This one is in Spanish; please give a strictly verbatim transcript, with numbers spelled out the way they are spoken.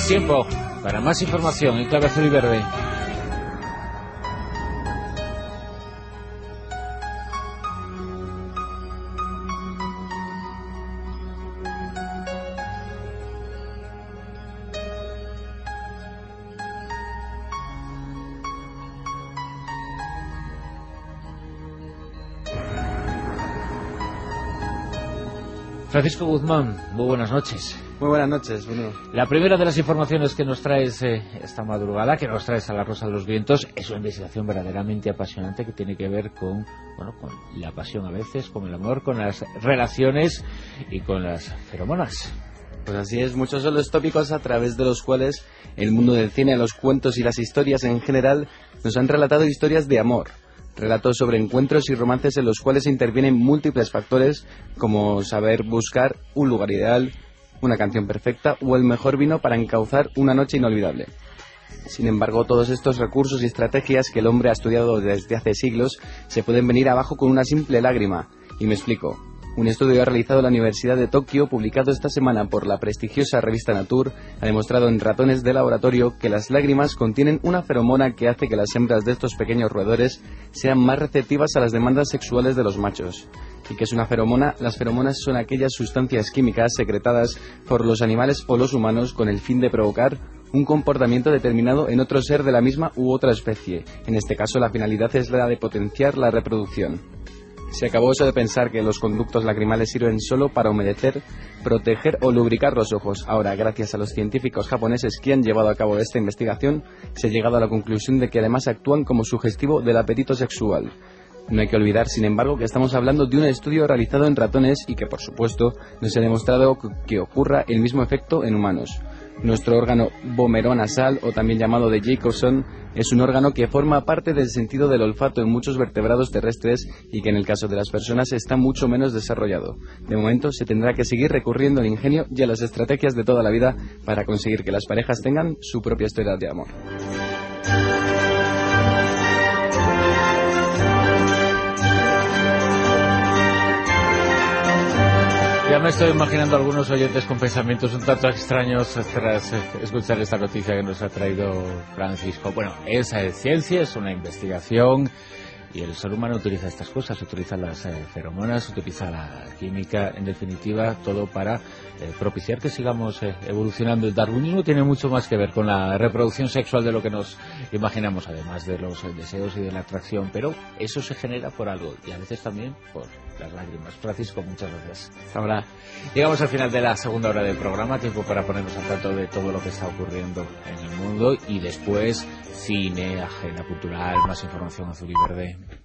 Tiempo para más información en Clave Azul y Verde. Francisco Guzmán, muy buenas noches. Muy buenas noches, Bruno. La primera de las informaciones que nos traes eh, esta madrugada, que nos traes a la Rosa de los Vientos, es una investigación verdaderamente apasionante que tiene que ver con, bueno, con la pasión a veces, con el amor, con las relaciones y con las feromonas. Pues así es, muchos son los tópicos a través de los cuales el mundo del cine, los cuentos y las historias en general nos han relatado historias de amor. Relatos sobre encuentros y romances en los cuales intervienen múltiples factores como saber buscar un lugar ideal, una canción perfecta o el mejor vino para encauzar una noche inolvidable. Sin embargo, todos estos recursos y estrategias que el hombre ha estudiado desde hace siglos se pueden venir abajo con una simple lágrima. Y me explico. Un estudio realizado en la Universidad de Tokio, publicado esta semana por la prestigiosa revista Nature, ha demostrado en ratones de laboratorio que las lágrimas contienen una feromona que hace que las hembras de estos pequeños roedores sean más receptivas a las demandas sexuales de los machos. ¿Y qué es una feromona? Las feromonas son aquellas sustancias químicas secretadas por los animales o los humanos con el fin de provocar un comportamiento determinado en otro ser de la misma u otra especie. En este caso, la finalidad es la de potenciar la reproducción. Se acabó eso de pensar que los conductos lacrimales sirven solo para humedecer, proteger o lubricar los ojos. Ahora, gracias a los científicos japoneses que han llevado a cabo esta investigación, se ha llegado a la conclusión de que además actúan como sugestivo del apetito sexual. No hay que olvidar, sin embargo, que estamos hablando de un estudio realizado en ratones y que, por supuesto, no se ha demostrado que ocurra el mismo efecto en humanos. Nuestro órgano vomeronasal, o también llamado de Jacobson, es un órgano que forma parte del sentido del olfato en muchos vertebrados terrestres y que en el caso de las personas está mucho menos desarrollado. De momento se tendrá que seguir recurriendo al ingenio y a las estrategias de toda la vida para conseguir que las parejas tengan su propia historia de amor. Ya me estoy imaginando algunos oyentes con pensamientos un tanto extraños tras escuchar esta noticia que nos ha traído Francisco. Bueno, esa es ciencia, es una investigación y el ser humano utiliza estas cosas, utiliza las eh, feromonas, utiliza la química, en definitiva, todo para eh, propiciar que sigamos eh, evolucionando. El darwinismo tiene mucho más que ver con la reproducción sexual de lo que nos imaginamos, además de los eh, deseos y de la atracción, pero eso se genera por algo y a veces también por las lágrimas. Francisco, muchas gracias. Hasta ahora. Llegamos al final de la segunda hora del programa, tiempo para ponernos al tanto de todo lo que está ocurriendo en el mundo y después cine, agenda cultural, más información azul y verde.